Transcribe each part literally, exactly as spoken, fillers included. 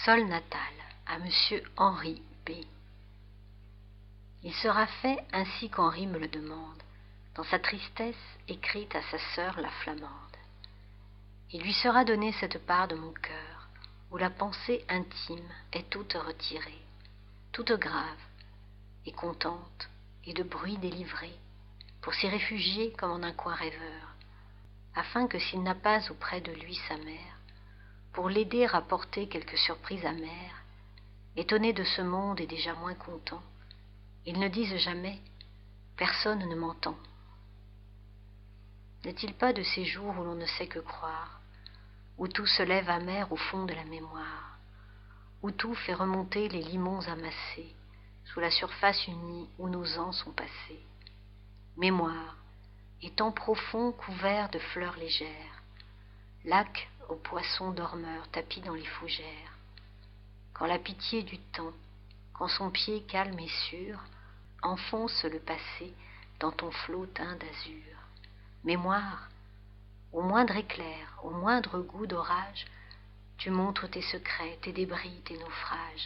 Sol natal à Monsieur Henri B. Il sera fait ainsi qu'Henri me le demande, dans sa tristesse écrite à sa sœur la Flamande. Il lui sera donné cette part de mon cœur, où la pensée intime est toute retirée, toute grave, et contente, et de bruit délivrée, pour s'y réfugier comme en un coin rêveur, afin que s'il n'a pas auprès de lui sa mère, pour l'aider à porter quelque surprise amère, étonné de ce monde et déjà moins content, il ne dise jamais « personne ne m'entend ». N'est-il pas de ces jours où l'on ne sait que croire, où tout se lève amer au fond de la mémoire, où tout fait remonter les limons amassés sous la surface unie où nos ans sont passés. Mémoire, étang profond couvert de fleurs légères, lac aux poissons dormeurs tapis dans les fougères, quand la pitié du temps, quand son pied calme et sûr, enfonce le passé dans ton flot teint d'azur. Mémoire, au moindre éclair, au moindre goût d'orage, tu montres tes secrets, tes débris, tes naufrages.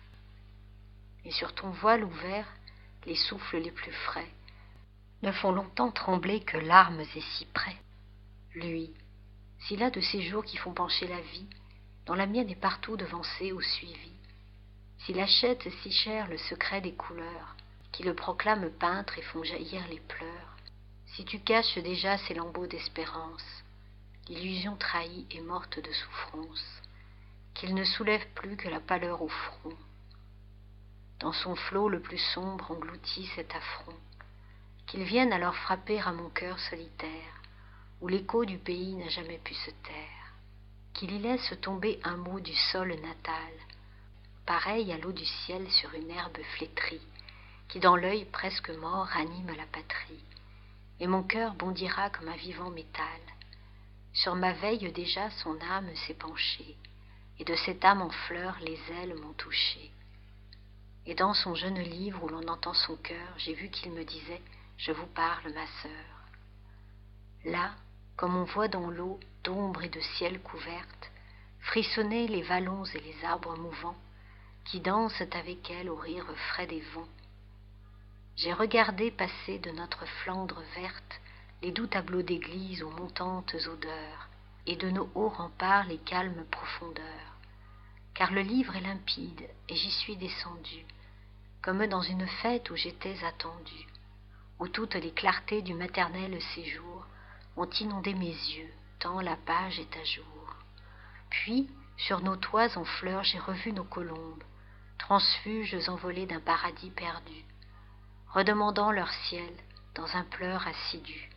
Et sur ton voile ouvert, les souffles les plus frais ne font longtemps trembler que larmes et cyprès. Lui, s'il a de ces jours qui font pencher la vie, dont la mienne est partout devancée ou suivie, s'il achète si cher le secret des couleurs, qui le proclament peintre et font jaillir les pleurs, si tu caches déjà ces lambeaux d'espérance, l'illusion trahie et morte de souffrance, qu'il ne soulève plus que la pâleur au front, dans son flot le plus sombre engloutit cet affront, qu'il vienne alors frapper à mon cœur solitaire, où l'écho du pays n'a jamais pu se taire, qu'il y laisse tomber un mot du sol natal, pareil à l'eau du ciel sur une herbe flétrie, qui dans l'œil presque mort ranime la patrie, et mon cœur bondira comme un vivant métal. Sur ma veille déjà son âme s'est penchée, et de cette âme en fleurs les ailes m'ont touchée. Et dans son jeune livre où l'on entend son cœur, j'ai vu qu'il me disait « Je vous parle, ma sœur ». Là, comme on voit dans l'eau, d'ombre et de ciel couverte, frissonner les vallons et les arbres mouvants, qui dansent avec elle au rire frais des vents. J'ai regardé passer de notre Flandre verte les doux tableaux d'église aux montantes odeurs, et de nos hauts remparts les calmes profondeurs, car le livre est limpide, et j'y suis descendu, comme dans une fête où j'étais attendu, où toutes les clartés du maternel séjour ont inondé mes yeux, tant la page est à jour. Puis, sur nos toits en fleurs, j'ai revu nos colombes, transfuges envolées d'un paradis perdu, redemandant leur ciel dans un pleur assidu.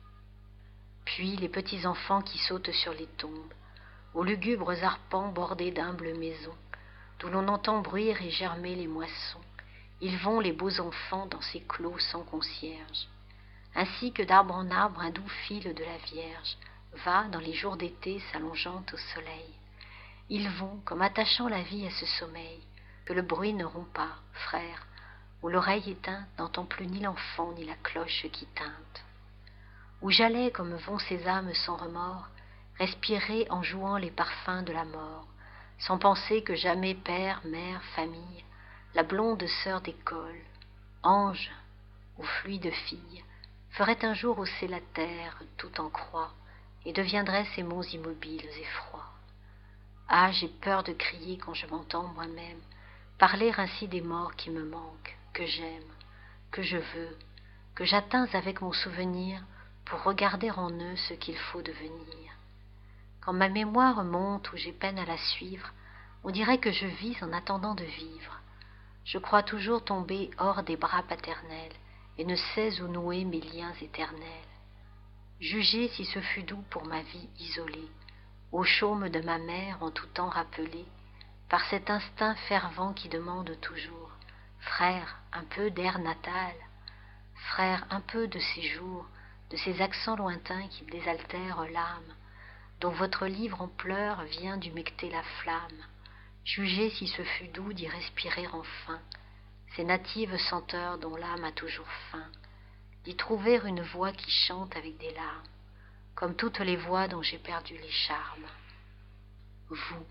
Puis les petits enfants qui sautent sur les tombes, aux lugubres arpents bordés d'humbles maisons, d'où l'on entend bruire et germer les moissons, ils vont les beaux enfants dans ces clos sans concierge. Ainsi que d'arbre en arbre un doux fil de la Vierge va dans les jours d'été s'allongeant au soleil. Ils vont comme attachant la vie à ce sommeil que le bruit ne rompt pas, frère, où l'oreille éteinte n'entend plus ni l'enfant ni la cloche qui tinte. Où j'allais comme vont ces âmes sans remords, respirer en jouant les parfums de la mort, sans penser que jamais père, mère, famille, la blonde sœur d'école, ange ou fluide fille, ferait un jour hausser la terre tout en croix, et deviendrait ces monts immobiles et froids. Ah, j'ai peur de crier quand je m'entends moi-même parler ainsi des morts qui me manquent, que j'aime, que je veux, que j'atteins avec mon souvenir pour regarder en eux ce qu'il faut devenir. Quand ma mémoire monte ou j'ai peine à la suivre, on dirait que je vis en attendant de vivre. Je crois toujours tomber hors des bras paternels et ne sais où nouer mes liens éternels. Jugez si ce fut doux pour ma vie isolée, au chaume de ma mère en tout temps rappelée, par cet instinct fervent qui demande toujours « Frère, un peu d'air natal, frère, un peu de ces jours, de ces accents lointains qui désaltèrent l'âme, dont votre livre en pleurs vient d'humecter la flamme. Jugez si ce fut doux d'y respirer enfin, ces natives senteurs dont l'âme a toujours faim, d'y trouver une voix qui chante avec des larmes, comme toutes les voix dont j'ai perdu les charmes. Vous,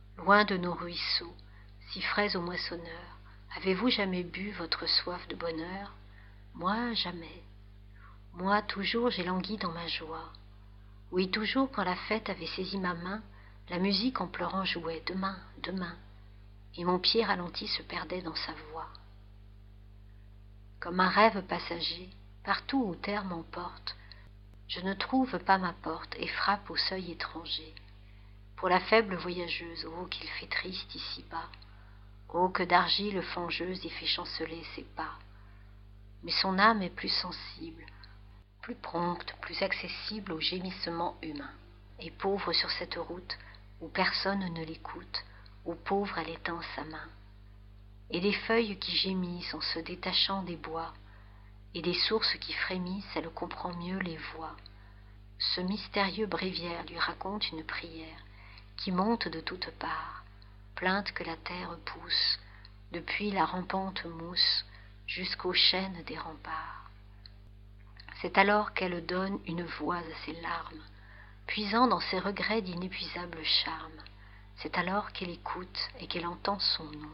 loin de nos ruisseaux, si frais au moissonneur, avez-vous jamais bu votre soif de bonheur? Moi, jamais. Moi, toujours, j'ai langui dans ma joie. Oui, toujours, quand la fête avait saisi ma main, la musique en pleurant jouait demain, demain, et mon pied ralenti se perdait dans sa voix. Comme un rêve passager, partout où terre m'emporte, je ne trouve pas ma porte et frappe au seuil étranger. Pour la faible voyageuse, oh, qu'il fait triste ici-bas, oh, que d'argile fangeuse y fait chanceler ses pas. Mais son âme est plus sensible, plus prompte, plus accessible aux gémissements humains. Et pauvre sur cette route où personne ne l'écoute, où pauvre elle étend sa main. Et des feuilles qui gémissent en se détachant des bois, et des sources qui frémissent, elle comprend mieux les voix. Ce mystérieux bréviaire lui raconte une prière qui monte de toutes parts, plainte que la terre pousse, depuis la rampante mousse jusqu'aux chênes des remparts. C'est alors qu'elle donne une voix à ses larmes, puisant dans ses regrets d'inépuisables charmes. C'est alors qu'elle écoute et qu'elle entend son nom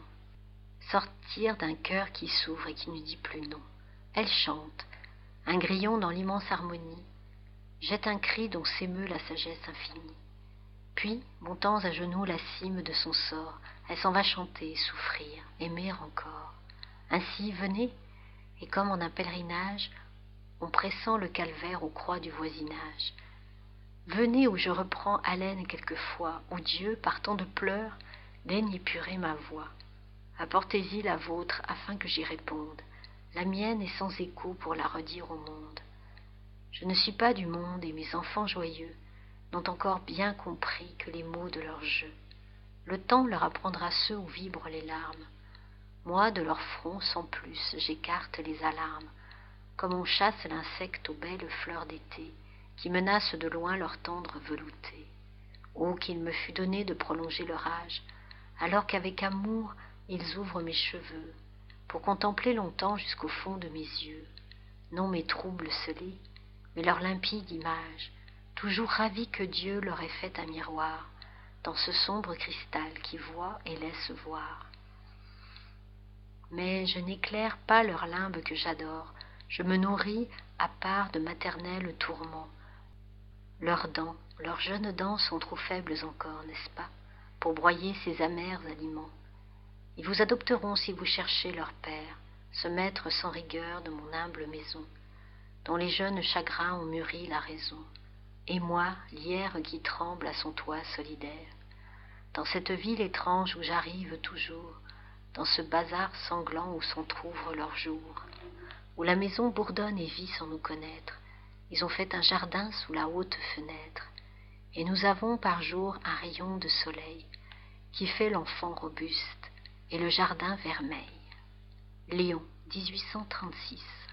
sortir d'un cœur qui s'ouvre et qui ne dit plus non. Elle chante, un grillon dans l'immense harmonie, jette un cri dont s'émeut la sagesse infinie. Puis, montant à genoux la cime de son sort, elle s'en va chanter, souffrir, aimer encore. Ainsi, venez, et comme en un pèlerinage, on pressant le calvaire aux croix du voisinage. Venez où je reprends haleine quelquefois, où Dieu, par tant de pleurs, daigne épurer ma voix. Apportez-y la vôtre afin que j'y réponde. La mienne est sans écho pour la redire au monde. Je ne suis pas du monde et mes enfants joyeux n'ont encore bien compris que les mots de leur jeu. Le temps leur apprendra ceux où vibrent les larmes. Moi, de leur front, sans plus, j'écarte les alarmes, comme on chasse l'insecte aux belles fleurs d'été, qui menacent de loin leur tendre velouté. Oh, qu'il me fût donné de prolonger leur âge, alors qu'avec amour ils ouvrent mes cheveux, pour contempler longtemps jusqu'au fond de mes yeux, non mes troubles scellés, mais leur limpide image, toujours ravis que Dieu leur ait fait un miroir, dans ce sombre cristal qui voit et laisse voir. Mais je n'éclaire pas leur limbe que j'adore, je me nourris à part de maternels tourments. Leurs dents, leurs jeunes dents sont trop faibles encore, n'est-ce pas, pour broyer ces amers aliments. Ils vous adopteront si vous cherchez leur père, ce maître sans rigueur de mon humble maison, dont les jeunes chagrins ont mûri la raison, et moi, lierre qui tremble à son toit solidaire. Dans cette ville étrange où j'arrive toujours, dans ce bazar sanglant où s'entr'ouvrent leurs jours, où la maison bourdonne et vit sans nous connaître, ils ont fait un jardin sous la haute fenêtre, et nous avons par jour un rayon de soleil qui fait l'enfant robuste et le jardin vermeil. Léon, dix-huit cent trente-six.